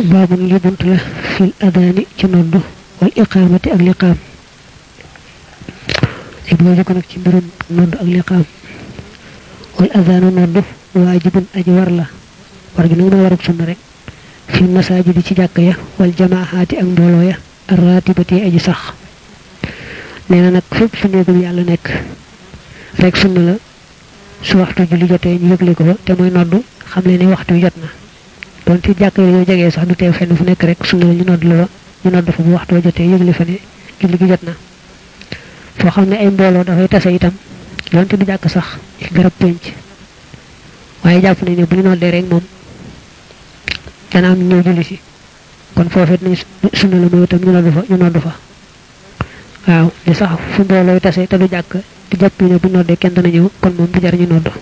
باب لي بنت لا في الأذان ci noddu wal iqamati ak liqam ci bo jikko nak ci mbirum noddu ak liqam wal adhanu noddu wajibun aji war la war gi ngi waruk sunna rek fi masajid ci jakka ya wal jamaahati ak mbolo ya arratibati aji sax neena nak fepp fu neegul yalla nek rek sunna la su waxtu julli jotee ñu yëgle ko te moy noddu xam le ni waxtu jotna don ci jakk yi jege sax du teew fenn fu nek rek sunna la ñu noddu la ñu noddu fu waxtu jotee yëgle fa ne julli gi jotna fo xamne ay mbolo da fay tassé itam donte du jakk sax ci garab penc waye japp nañ ne bu ñu noddé rek mom dana am ñu julli ci kon fofet nañ sunna la moy tam ñu noddu fa waaw li sax fu mbolo tassé te du jakk di japp ne bu noddé kenn dana ñew kon mom du jar ñu noddu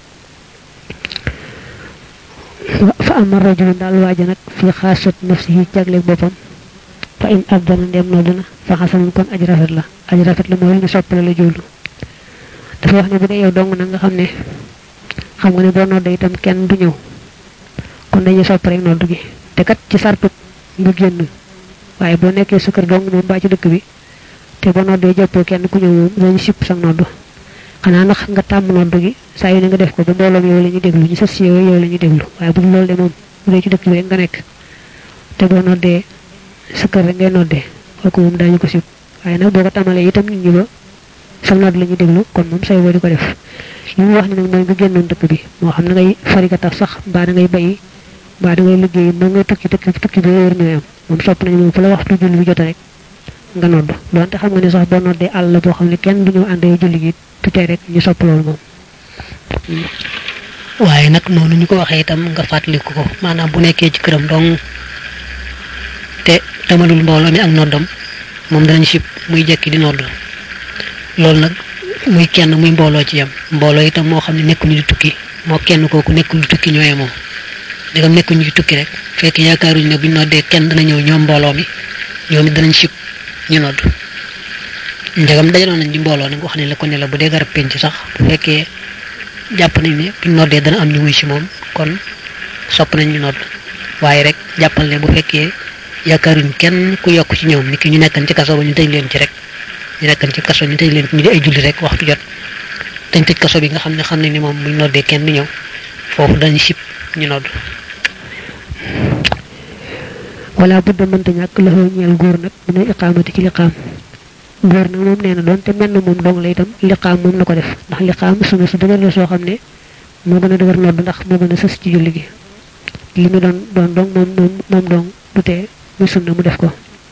fa amar rajul dal waji nak fi khassat nafsihi jagle bopam fa in adana dem noduna fa hasanun kon aji rafet la moy ñu soppal la jullu dafa wax ni bu dé yow dong na nga xamné xam nga ni bo nodé itam kenn du ñew kon dañuy sopp rek noddu gi té kat ci sartu nga genn waye bo nekké sa kër dong mom ba ci dëkk bi té bo nodé jëpp kenn ku ñew dañu sip sa noddu xana nak nga tam noddu gi sa yu nga def ko ba mbolom yow lañu déglu ñu sa ci yow lañu déglu waye bu lool dé mom bu dé ci dëkk bi nga nekk té bo nodé sa kër ngay nodé ko mom dañu ko sip waye nak boko tamalé itam nit ñi ba sa nodd lañu déglu kon mom say wo di ko def ñu wax ni nak moy nga gennon dëkk bi mo xam na ngay fari ka tax sax ba da ngay bay ba da ngay liggéey ba nga tukki bi wër ñu am mom sopp nañu moom fu la waxtu julli bi jot rek nga nodd donte xam nga ni sax bo noddé Allah bo xam ne kenn duñu andé julli gi tuté rek ñu sopp lool mom waye nak nonu ñu ko waxé itam nga fatlikou ko manam bu nekké ci kërëm dong té tamalul mbolo mi ak noddam mom dañu sip muy jekki di nodd lool nak muy kenn muy mbolo ci yam mbolo itam mo xamni nekku ñu di tukki mo kenn koku nekku ñu tukki ñoy mom digam nekku ñu tukki rek fekk yaakaaruñ ne bu noddé kenn dana ñew ñom mbolo mi ñoom dañu sip ñu nodd ndegam dajalo nañ di mbolo nak wax ni la ko ne la bu dé garab penc sax bu fekkee japp nañ ni bu noddé dana am ñu wuy ci mom kon sopp nañ ñu nodd waye rek jappal ne bu fekkee yaakaaruñ kenn ku yok ci ñoom niki ñu nekkan ci kasso ba ñu tej leen ci rek ñu nekkan ci kasso ñu tej leen ñu di ay julli rek waxtu jot dañ tej kasso bi nga xamne ni mom bu noddé kenn ñew fofu dañ sip ñu nodd wala budda man ñak la ñeel goor nak dina iqamati ci liqam goor nak mom neena don te menn mom dong la itam liqam mom nako def ndax liqam sunu su dëgër la so xamne mo gëna dëgër nodd ndax mo gëna sess ci julli gi limi don dong mom dong du té mu sunna mu def ko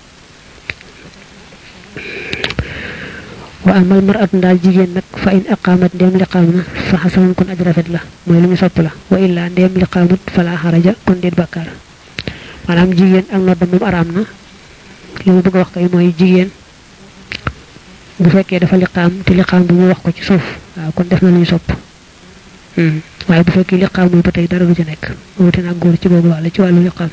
wa amal mar'atu dal jigen nak fa in aqamat dem liqamna fa hasan kun ajrafat la moy lu ñu sopp la wa illa dem liqamut fala haraja kun dit bakkar manam jigen ak nodd mom aram na limu bëgg wax kay moy jigen bu fekke dafa liqam te liqam bu wax ko ci suuf kon def na lu ñu sopp waye bu fekke liqam bu tay dara du ci nek wuté nak goor ci bobu wala ci walu liqam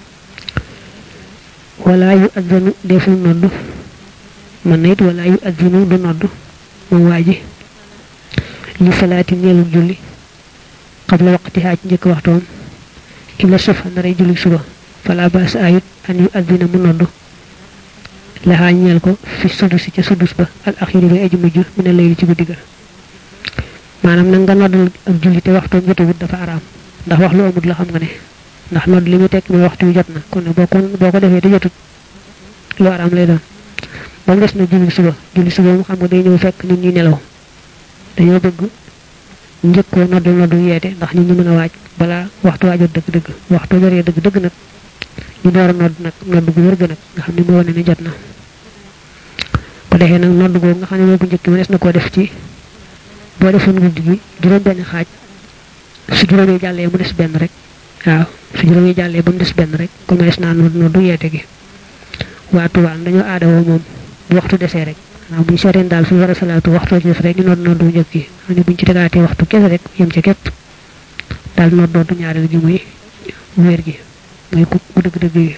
wala yu'adhanu defu noddu man nit wala yu'adhanu du noddu mo waji li salati ñelu julli qabla waqtiha ci ñëk waxtoom illa sufa na ray julli suba fala bas ayut an yu'adhina mu noddu la ha ñel ko fi sudus ci sudus ba al akhir bi aji mujju min layli ci guddiga manam na nga noddal ak julli te waxtoom jottu dafa aram ndax wax lu amut la xam nga ne ndax nodd limi tek moy waxtu jotna kon boko defé te jotut lu aram lay doon bam dess na julli suba mu xam nga day ñew fekk nit ñi nelaw dañu bëgg ñëkko noddu yété ndax nit ñi mëna waaj bala waxtu waajot deug waxtu joré deug nak ñu door nodd gu wër ga nak nga xam ne mo wone ni jotna ko defé nak nodd go nga xam ne mo bu ñëk mo dess na ko def ci bo defon guddi gi juroom ben xaaj su juroomé jallé mu dess ben rek waaw su juroomé jallé bu dess ben rek ko mes na noddu yété gi waatu waan dañu aada wo mom bu waxtu déssé rek bu séren dal fi wara salatu waxtu ci rek ñu noddu ñëk gi ani buñ ci tégaté waxtu kess rek yëm ci képp dal noddu ñaareel gi muy wër gi muy ku deug yi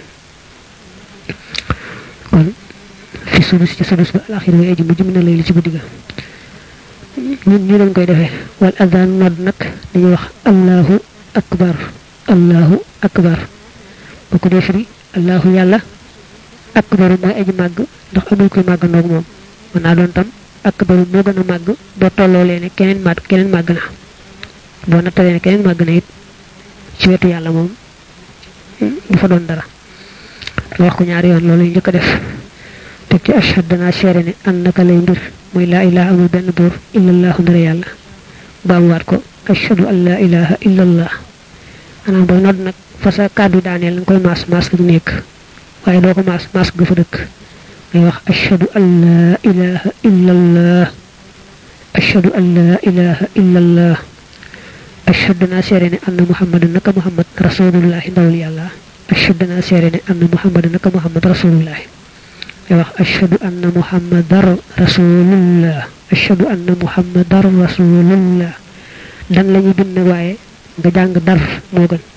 kon fi sudus ci sudus ba al akhir way aji mu jumna lay ci guddiga ñun ñu dañ koy defé wal adhan nodd nak dañuy wax allahu akbar bu ko defri allahu yàlla akbaru mooy aji màgg ndax amul koy màgg ndoog moom mën naa doon tam akbaru moo gën a màgg boo tolloolee ne keneen màgg na boo nattalee ne keneen màgg na it ci wetu yàlla moom du fa doon dara wax ko ñaari yoon loolu njëkk a def teg ci ashhad danaa seere ne annaka lay mbir mooy laa ilaha amul benn buur illallahu ndara yàlla baamuwaat ko ashhadu an laa ilaha illallah maanaam booy nodd nag fa sa kàddu daaneel nga koy maas gi nekk waaye doo ko maas ga fa dëkk ngay wax ashhadu an laa ilaha illallah ashhadu an laa ilaha illallah ashhadu danaa seere ne anna muhammadan naka muhammad rasulullahi ndawul yàlla ashhadu danaa seere ne anna muhammadan naka muhammad rasulullahi ngay wax ashhadu anna muhammadar rasulullah ashhadu anna muhammadar rasulullah dan lañu bind waaye nga jàng dar moo gën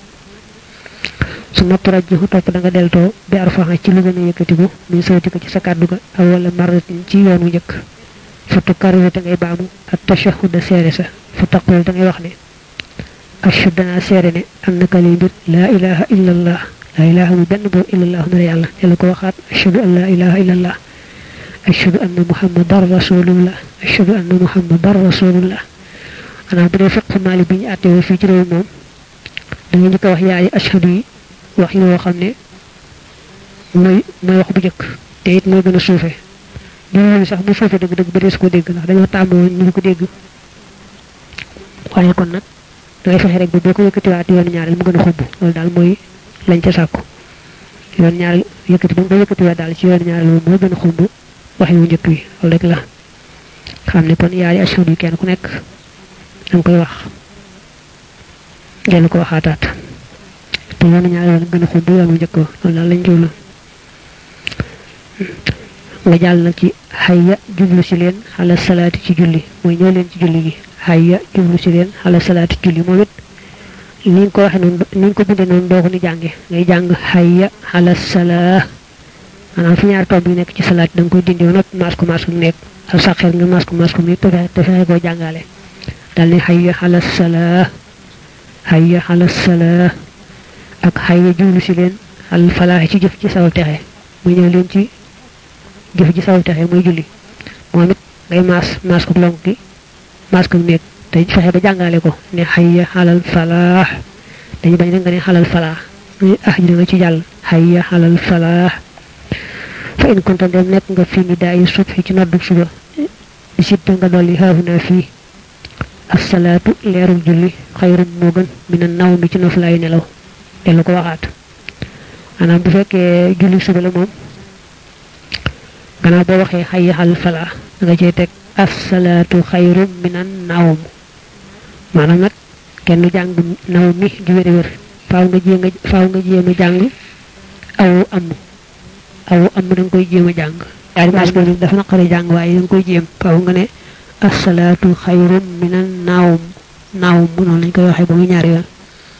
su ma turajjihu topp da nga deltoo bi arfaxa ci lu gën a yëkkatiku muy sawti ko ci sa kàddu ga aw wala maratin ci yoon wu njëkk fa tukarriru te ngay baamu ak tashahuda seere sa fa taqul da ngay wax ne ashhadu danaa seere ne annaka lay mbir laa ilaha illallah laa ilaha mu benn buur illallah na yàlla yàlla ko waxaat ashhadu an laa ilaha illallah ashhadu anna muhammadar rasulullah ashhadu anna muhammadar rasulullah ana bu dee fiqh maali bi ñu àttewoo fii ci réew moom da nga njëkk a wax yaayi ashhadu yi wax yi woo xam ne mooy wax bu njëkk te it mooy gën a suufe ñu sax bu suufe dëgg ba dees ko dégg ndax dañoo tàmmoo ñu ko dégg waaye kon nag da ngay fexe rek ba boo ko yëkkatiwaat yoonu ñaareel mu gën a xubb loolu daal mooy lañ ca sàkku yoon ñaareel yëkkati ba nga ko yëkkatiwaat daal ci yoonu ñaareel moom moo gën a xubb wax yu njëkk wi loolu rek la xam ne kon yaayi ashhadu yi kenn ku nekk danga koy wax dellu ko waxaataat te yoonu ñaareel yoon gën a xubb yoonu njëkk wa loolu daal lañ jublu nga jàll nag ci hayya jublu si leen xala salaati ci julli mooy ñëw leen ci julli gi hayya jublu si leen xala salaati ci julli moom it ni nga ko waxee noonu ni nga ko bindee noonu doo ko ni jànge ngay jàng hayya xala salaa maanaam fi ñaar tomb yi nekk ci salaat da nga koy dindi woon maas ko nekk ak saqeer nga maas ko nekk te fexe koo jàngale dal ne hayya xala salaa ak hayya jublu si leen xal falaaxe ci jëf ci saw texe muy ñëw leen ci jëf ji saw texe muy julli moom it ngay maas ko lonk gi maas ko nekk te fexe ba jàngale ko ne hayya xalal falaax dañu bañ rek nga ne xalal falaax muy ji da nga ci jàll hayya xalal falaax fa in kunta dem nekk nga fii ni daa yi subhi ci noddu suba di sitta nga dolli haahuna fii assalaatu leerul julli xayrun moo gën mina naw mi ci noflaayu nelaw dellu ko waxaat maanaam bu fekkee julli suba la moom gannaaw boo waxee hayya xalal falaax da nga cee teg assalaatu xayrun minan nawm maanaam nag kenn jàng naw mi gi wér faaw nga jéem a jàng awu am da nga koy jéem a jàng yaari maas ko dafa naqare jàng waaye da nga koy jéem faaw nga ne assalaatu xayrun minan nawm noonu lañ koy waxee ba muy ñaari yoon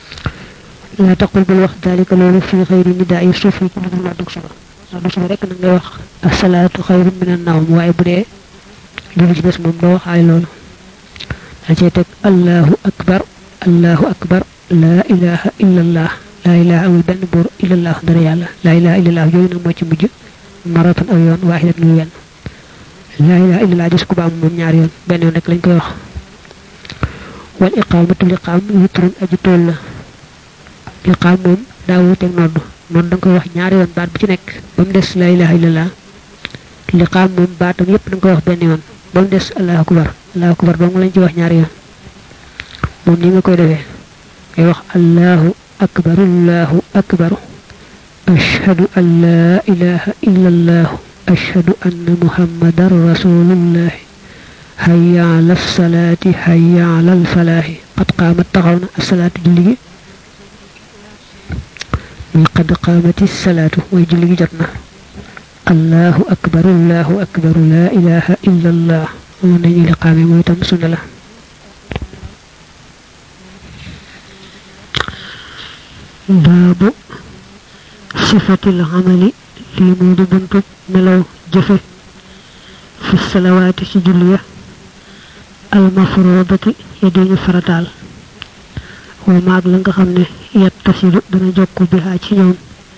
la taqul bul wax dalika loolu fii xayri nidaa yi suuf yi ci lu noddug suba rek na ngay wax assalaatu xayrun minan nawm waaye bu dee julli ci des moom doo waxaale loolu da cee teg allahu akbar laa ilaha illallah laa ilaha amul benn buur illallah dara yàlla laa ilaha illallah yooyu nag moo ci mujj maratan aw yoon waaxidat muy wenn laa ilaha illallah des ko ba am moom ñaari yoon benn yoon rek lañ koy wax wal iqaamatu liqaam witrun aji tool la liqaam moom daa wuuteeg nodd da nga koy wax ñaari yoon baat bu ci nekk ba mu des laa ilaha illallah liqaam moom baatam yépp da nga koy wax benn yoon ba mu des allahu akbar dong lañ ci wax ñaari yoon moom ni nga koy defee ngay wax allahu akbar ashhadu an laa ilaha illa allah ashhadu anna muhammadan rasulullah hayya ala salaati hayya ala alfalaahi qad qaamat taxaw na asalaatu julli gi muy qad qaamati salaatu mooy julli gi jot na allahu akbar laa ilaha illa allah moom nañu liqaame mooy tam sunna la baabu sifatil amali lii moo di buntu melaw jëfe fi salawaati ci julli ya almafruudati ya diñu farataal wa maag la nga xam ne yattasilu dana jokku bihaa ci ñoom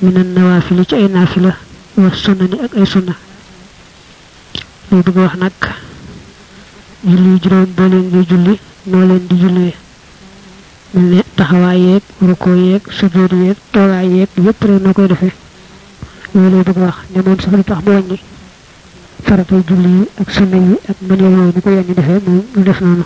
min an nawafil ci ay nafila wa sunnani ak ay sunna li bëgg wax nak julli juroom bo leen di julli no leen di jullee ne taxawaay yeeg ruko yeeg sujud yeeg toogaay yeeg yépp rek na koy defee loolu lay bëgg wax ne moom sax lu tax mu wàññi faratay julli yi ak sunna yi ak mën yooyu ni ko yenn defee moom lu def noonu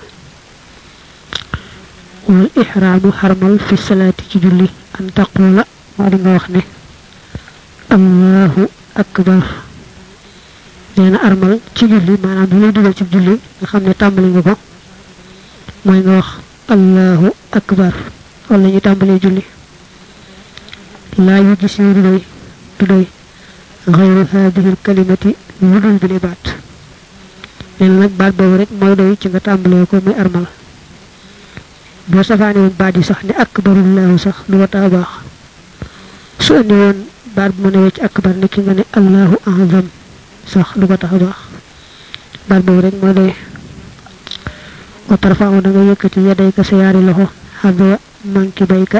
wal ihraamu xarmal fi salaati ci julli an taqula moo di nga wax ne allahu akbar neena armal ci julli maanaam bi lay dugal ci julli nga xam ne tàmbali nga ko mooy nga wax allahu akbar wala ñu tàmbalee julli laa yu gis yu doy du doy غير هذه الكلمة ودul bi li baat len nak baat boobu rek mooy doy ci nga tàmbalee ko muy armal boo safaane woon baat yi sax ne akbarullahu sax du wata baax su andi woon baat bu ne ci akbar ne ki nga ne allahu azam sax du ko tax baax baat boobu rek mooy doy wa tarfa'u da nga yëkkati yadayka sa yaari loxo hadwa man ki bayka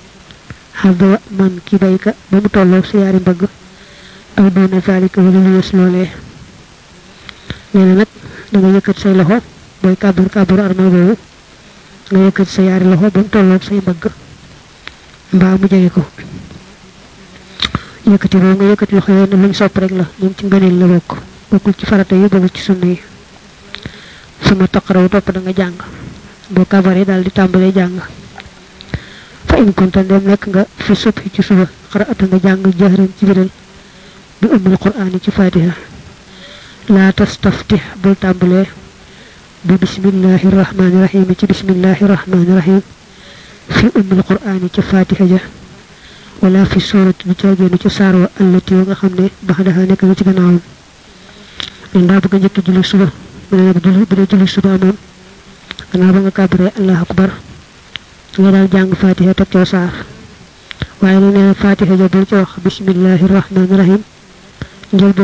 ba mu tolloo sa yaari mbagg aw doona zalika wala lu yes loolee neena nag da nga yëkkat say loxo booy kàbbur armal boobu nga yëkkat sa yaari loxo ba mu tolloog say mbagg mbaa mu jege ko yëkkati boobu nga yëkkati loxo yoon luñ sopp rek la moom ci ngëneel la bokk bokkul ci farata yi bokkul ci sunna yi sama taqraw topp da nga jàng boo kàbbaree daal di tàmbalee jàng fa in kunta dem nekk nga fi subhi ci suba xaraata nga jàng jahran ci biral bi ummul qur'ani ci fatiha la tastaftih bul tàmbalee bi bismillahir rahmanir rahim ci bismillahir rahmanir rahim fi ummul qur'ani ci fatiha ja wala fi surati bi ciagenu ci sarwa allati nga xamne baxdaha nek ci gannaawam nda bëgg ñëk julli suba bu ne julli suba mom ana ba nga kabre allah akbar nga dal jang fatiha tek ci sar waye ne fatiha ja bu ci wax bismillahir rahmanir rahim njël